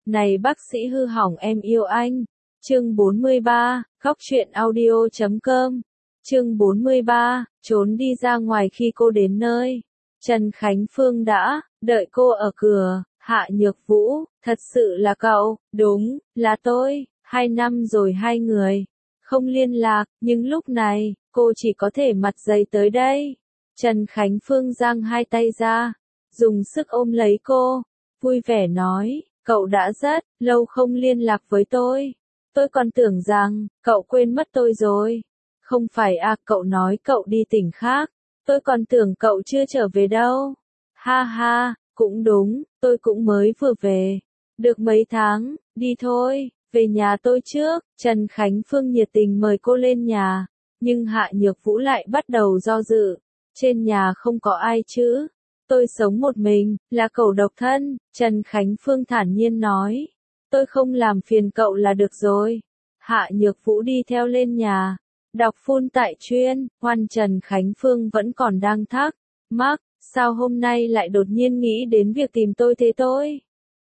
Này bác sĩ hư hỏng em yêu anh. Chương 43, khóc chuyện audio.com. Chương 43, trốn đi ra ngoài khi cô đến nơi. Trần Khánh Phương đã đợi cô ở cửa. Hạ Nhược Vũ, thật sự là cậu? Đúng, là tôi. 2 năm rồi hai người không liên lạc, nhưng lúc này, cô chỉ có thể mặt dày tới đây. Trần Khánh Phương giang hai tay ra, dùng sức ôm lấy cô, vui vẻ nói, cậu đã rất lâu không liên lạc với tôi. Tôi còn tưởng rằng, cậu quên mất tôi rồi. Không phải à, cậu nói cậu đi tỉnh khác. Tôi còn tưởng cậu chưa trở về đâu. Ha ha, cũng đúng, tôi cũng mới vừa về. Được mấy tháng, đi thôi, về nhà tôi trước. Trần Khánh Phương nhiệt tình mời cô lên nhà, nhưng Hạ Nhược Vũ lại bắt đầu do dự. Trên nhà không có ai chứ? Tôi sống một mình, là cậu độc thân. Trần Khánh Phương thản nhiên nói. Tôi không làm phiền cậu là được rồi. Hạ Nhược Vũ đi theo lên nhà. Đọc phun tại chuyên, Hoan Trần Khánh Phương vẫn còn đang thắc mắc, sao hôm nay lại đột nhiên nghĩ đến việc tìm tôi thế tôi?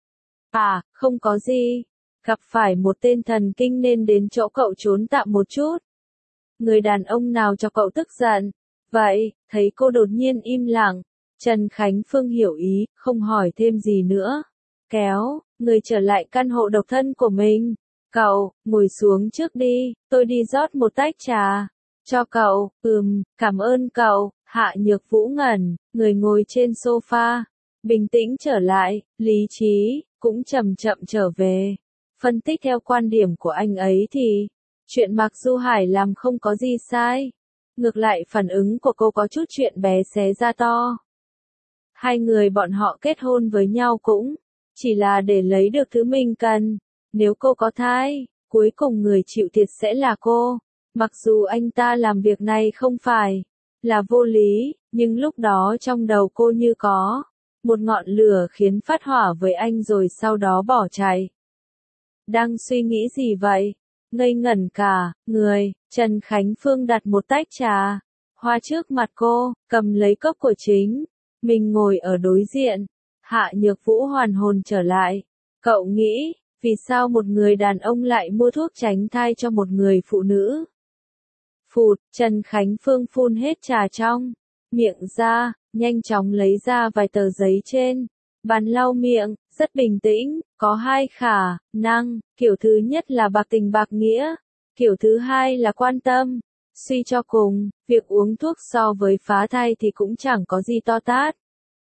À, không có gì. Gặp phải một tên thần kinh nên đến chỗ cậu trốn tạm một chút. Người đàn ông nào cho cậu tức giận? Vậy, thấy cô đột nhiên im lặng, Trần Khánh Phương hiểu ý, không hỏi thêm gì nữa. Kéo người trở lại căn hộ độc thân của mình. Cậu, ngồi xuống trước đi, tôi đi rót một tách trà. Cho cậu, cảm ơn cậu. Hạ Nhược Vũ ngẩn, người ngồi trên sofa. Bình tĩnh trở lại, lý trí, cũng chậm chậm trở về. Phân tích theo quan điểm của anh ấy thì, chuyện Mạc Du Hải làm không có gì sai. Ngược lại phản ứng của cô có chút chuyện bé xé ra to. Hai người bọn họ kết hôn với nhau cũng chỉ là để lấy được thứ mình cần. Nếu cô có thai, cuối cùng người chịu thiệt sẽ là cô. Mặc dù anh ta làm việc này không phải là vô lý, nhưng lúc đó trong đầu cô như có một ngọn lửa khiến phát hỏa với anh rồi sau đó bỏ chạy. Đang suy nghĩ gì vậy? Ngây ngẩn cả người, Trần Khánh Phương đặt một tách trà hoa trước mặt cô, cầm lấy cốc của chính mình ngồi ở đối diện. Hạ Nhược Vũ hoàn hồn trở lại. Cậu nghĩ, vì sao một người đàn ông lại mua thuốc tránh thai cho một người phụ nữ? Phụt, Trần Khánh Phương phun hết trà trong miệng ra, nhanh chóng lấy ra vài tờ giấy trên bàn lau miệng, rất bình tĩnh, có hai khả năng, kiểu thứ nhất là bạc tình bạc nghĩa, kiểu thứ hai là quan tâm. Suy cho cùng, việc uống thuốc so với phá thai thì cũng chẳng có gì to tát.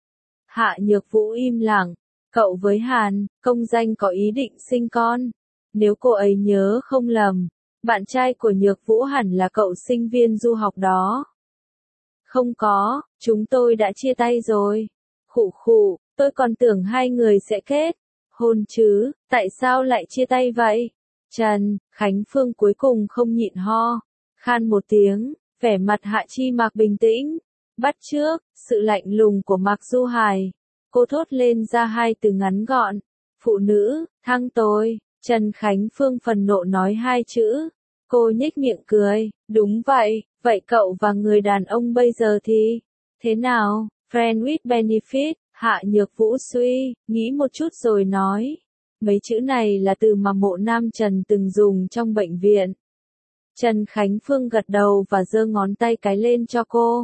Hạ Nhược Vũ im lặng, cậu với Hàn Công Danh có ý định sinh con. Nếu cô ấy nhớ không lầm, bạn trai của Nhược Vũ hẳn là cậu sinh viên du học đó. Không có, chúng tôi đã chia tay rồi. Khụ khụ, tôi còn tưởng hai người sẽ kết hôn chứ, tại sao lại chia tay vậy? Trần Khánh Phương cuối cùng không nhịn ho, khan một tiếng, vẻ mặt Hạ Chi Mạc bình tĩnh, bắt chước sự lạnh lùng của Mạc Du Hải. Cô thốt lên ra hai từ ngắn gọn, phụ nữ, thăng tôi. Trần Khánh Phương phần nộ nói hai chữ. Cô nhếch miệng cười, đúng vậy, vậy cậu và người đàn ông bây giờ thì thế nào? Friend with benefit. Hạ Nhược Vũ suy nghĩ một chút rồi nói, mấy chữ này là từ mà Mộ Nam Trần từng dùng trong bệnh viện. Trần Khánh Phương gật đầu và giơ ngón tay cái lên cho cô.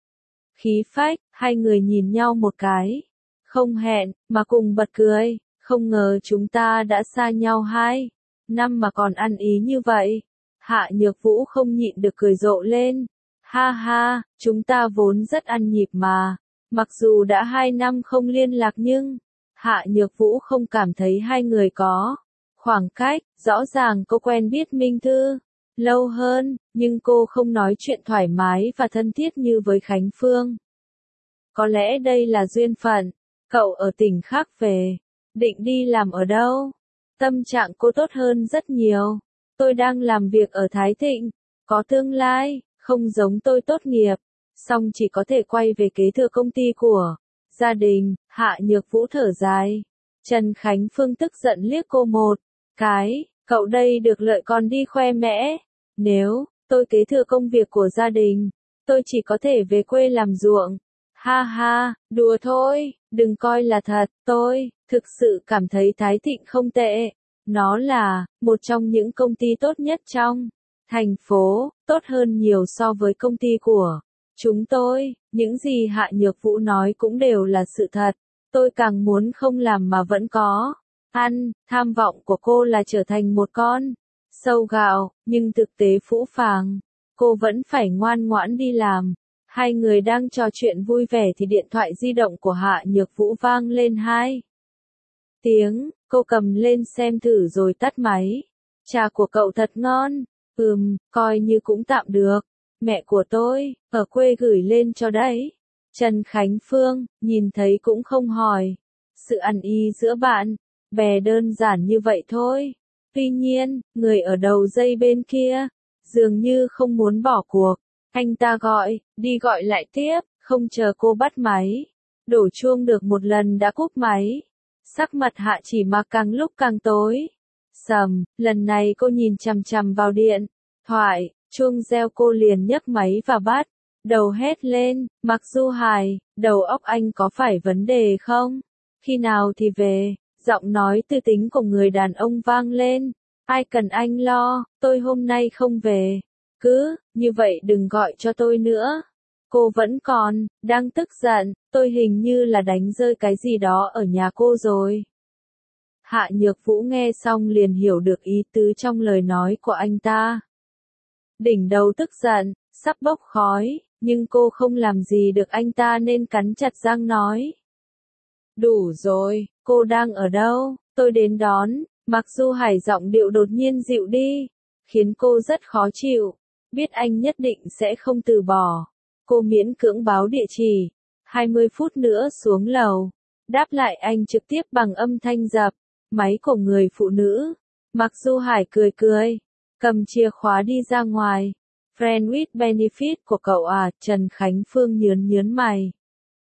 Khí phách, hai người nhìn nhau một cái, không hẹn mà cùng bật cười, không ngờ chúng ta đã xa nhau 2 năm mà còn ăn ý như vậy. Hạ Nhược Vũ không nhịn được cười rộ lên. Ha ha, chúng ta vốn rất ăn nhịp mà. Mặc dù đã 2 năm không liên lạc nhưng Hạ Nhược Vũ không cảm thấy hai người có khoảng cách. Rõ ràng cô quen biết Minh Thư lâu hơn, nhưng cô không nói chuyện thoải mái và thân thiết như với Khánh Phương. Có lẽ đây là duyên phận. Cậu ở tỉnh khác về, định đi làm ở đâu? Tâm trạng cô tốt hơn rất nhiều. Tôi đang làm việc ở Thái Thịnh, có tương lai, không giống tôi tốt nghiệp, xong chỉ có thể quay về kế thừa công ty của gia đình. Hạ Nhược Vũ thở dài. Trần Khánh Phương tức giận liếc cô một cái, cậu đây được lợi còn đi khoe mẽ. Nếu tôi kế thừa công việc của gia đình, tôi chỉ có thể về quê làm ruộng. Ha ha, đùa thôi, đừng coi là thật, tôi Thực sự cảm thấy Thái Thịnh không tệ. Nó là một trong những công ty tốt nhất trong thành phố, tốt hơn nhiều so với công ty của chúng tôi. Những gì Hạ Nhược Vũ nói cũng đều là sự thật. Tôi càng muốn không làm mà vẫn có ăn. Tham vọng của cô là trở thành một con sâu gạo, nhưng thực tế phũ phàng. Cô vẫn phải ngoan ngoãn đi làm. Hai người đang trò chuyện vui vẻ thì điện thoại di động của Hạ Nhược Vũ vang lên 2 tiếng. Cô cầm lên xem thử rồi tắt máy. Trà của cậu thật ngon. Coi như cũng tạm được. Mẹ của tôi, ở quê gửi lên cho đấy. Trần Khánh Phương, nhìn thấy cũng không hỏi. Sự ăn ý giữa bạn bè đơn giản như vậy thôi. Tuy nhiên, người ở đầu dây bên kia dường như không muốn bỏ cuộc. Anh ta gọi, đi gọi lại tiếp, không chờ cô bắt máy. Đổ chuông được một lần đã cúp máy. Sắc mặt Hạ Chỉ Mặc càng lúc càng tối sầm, lần này cô nhìn chằm chằm vào điện thoại, chuông reo cô liền nhấc máy và bắt đầu hét lên, Mặc Du Hải, đầu óc anh có phải vấn đề không? Khi nào thì về? Giọng nói tư tính của người đàn ông vang lên, ai cần anh lo, tôi hôm nay không về. Cứ, như vậy đừng gọi cho tôi nữa. Cô vẫn còn, đang tức giận, tôi hình như là đánh rơi cái gì đó ở nhà cô rồi. Hạ Nhược Vũ nghe xong liền hiểu được ý tứ trong lời nói của anh ta. Đỉnh đầu tức giận, sắp bốc khói, nhưng cô không làm gì được anh ta nên cắn chặt răng nói. Đủ rồi, cô đang ở đâu? Tôi đến đón. Mặc Du Hải giọng điệu đột nhiên dịu đi, khiến cô rất khó chịu. Biết anh nhất định sẽ không từ bỏ. Cô miễn cưỡng báo địa chỉ. 20 phút nữa xuống lầu. Đáp lại anh trực tiếp bằng âm thanh dập máy của người phụ nữ. Mặc Du Hải cười cười, cầm chìa khóa đi ra ngoài. Friend with benefit của cậu à? Trần Khánh Phương nhớn mày.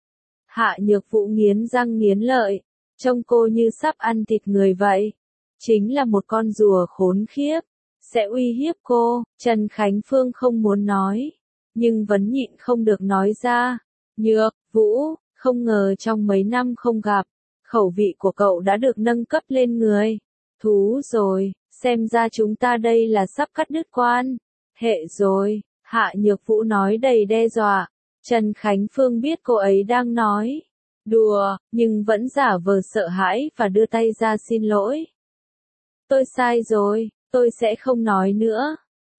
Hạ Nhược Vũ nghiến răng nghiến lợi, trông cô như sắp ăn thịt người vậy. Chính là một con rùa khốn khiếp, sẽ uy hiếp cô. Trần Khánh Phương không muốn nói, nhưng vẫn nhịn không được nói ra. Nhược Vũ, không ngờ trong mấy năm không gặp, khẩu vị của cậu đã được nâng cấp lên người. Thú rồi, xem ra chúng ta đây là sắp cắt đứt quan hệ rồi. Hạ Nhược Vũ nói đầy đe dọa. Trần Khánh Phương biết cô ấy đang nói đùa, nhưng vẫn giả vờ sợ hãi và đưa tay ra xin lỗi. Tôi sai rồi, tôi sẽ không nói nữa.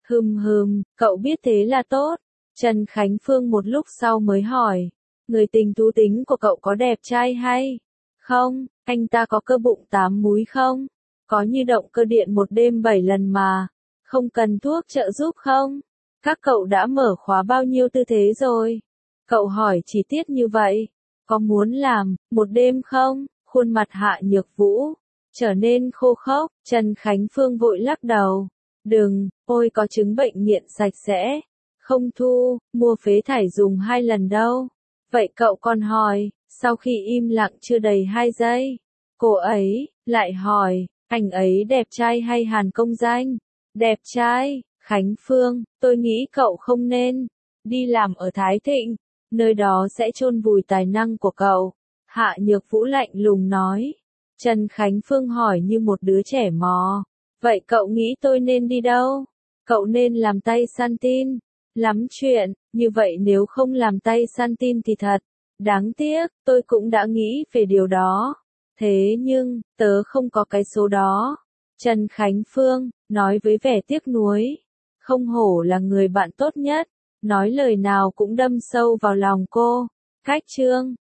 Cậu biết thế là tốt. Trần Khánh Phương một lúc sau mới hỏi, người tình thú tính của cậu có đẹp trai hay không? Anh ta có cơ bụng 8 múi không? Có như động cơ điện một đêm 7 lần mà. Không cần thuốc trợ giúp không? Các cậu đã mở khóa bao nhiêu tư thế rồi? Cậu hỏi chi tiết như vậy. Có muốn làm một đêm không? Khuôn mặt Hạ Nhược Vũ trở nên khô khốc. Trần Khánh Phương vội lắc đầu. Đừng, ôi có chứng bệnh nghiện sạch sẽ. Không thu, mua phế thải dùng 2 lần đâu. Vậy cậu còn hỏi, sau khi im lặng chưa đầy 2 giây, cô ấy lại hỏi, anh ấy đẹp trai hay Hàn Công Danh? Đẹp trai. Khánh Phương, tôi nghĩ cậu không nên đi làm ở Thái Thịnh, nơi đó sẽ chôn vùi tài năng của cậu. Hạ Nhược Vũ lạnh lùng nói. Trần Khánh Phương hỏi như một đứa trẻ mò. Vậy cậu nghĩ tôi nên đi đâu? Cậu nên làm tay săn tin. Lắm chuyện, như vậy nếu không làm tay săn tin thì thật đáng tiếc, tôi cũng đã nghĩ về điều đó. Thế nhưng, tớ không có cái số đó. Trần Khánh Phương nói với vẻ tiếc nuối. Không hổ là người bạn tốt nhất. Nói lời nào cũng đâm sâu vào lòng cô. Cách chương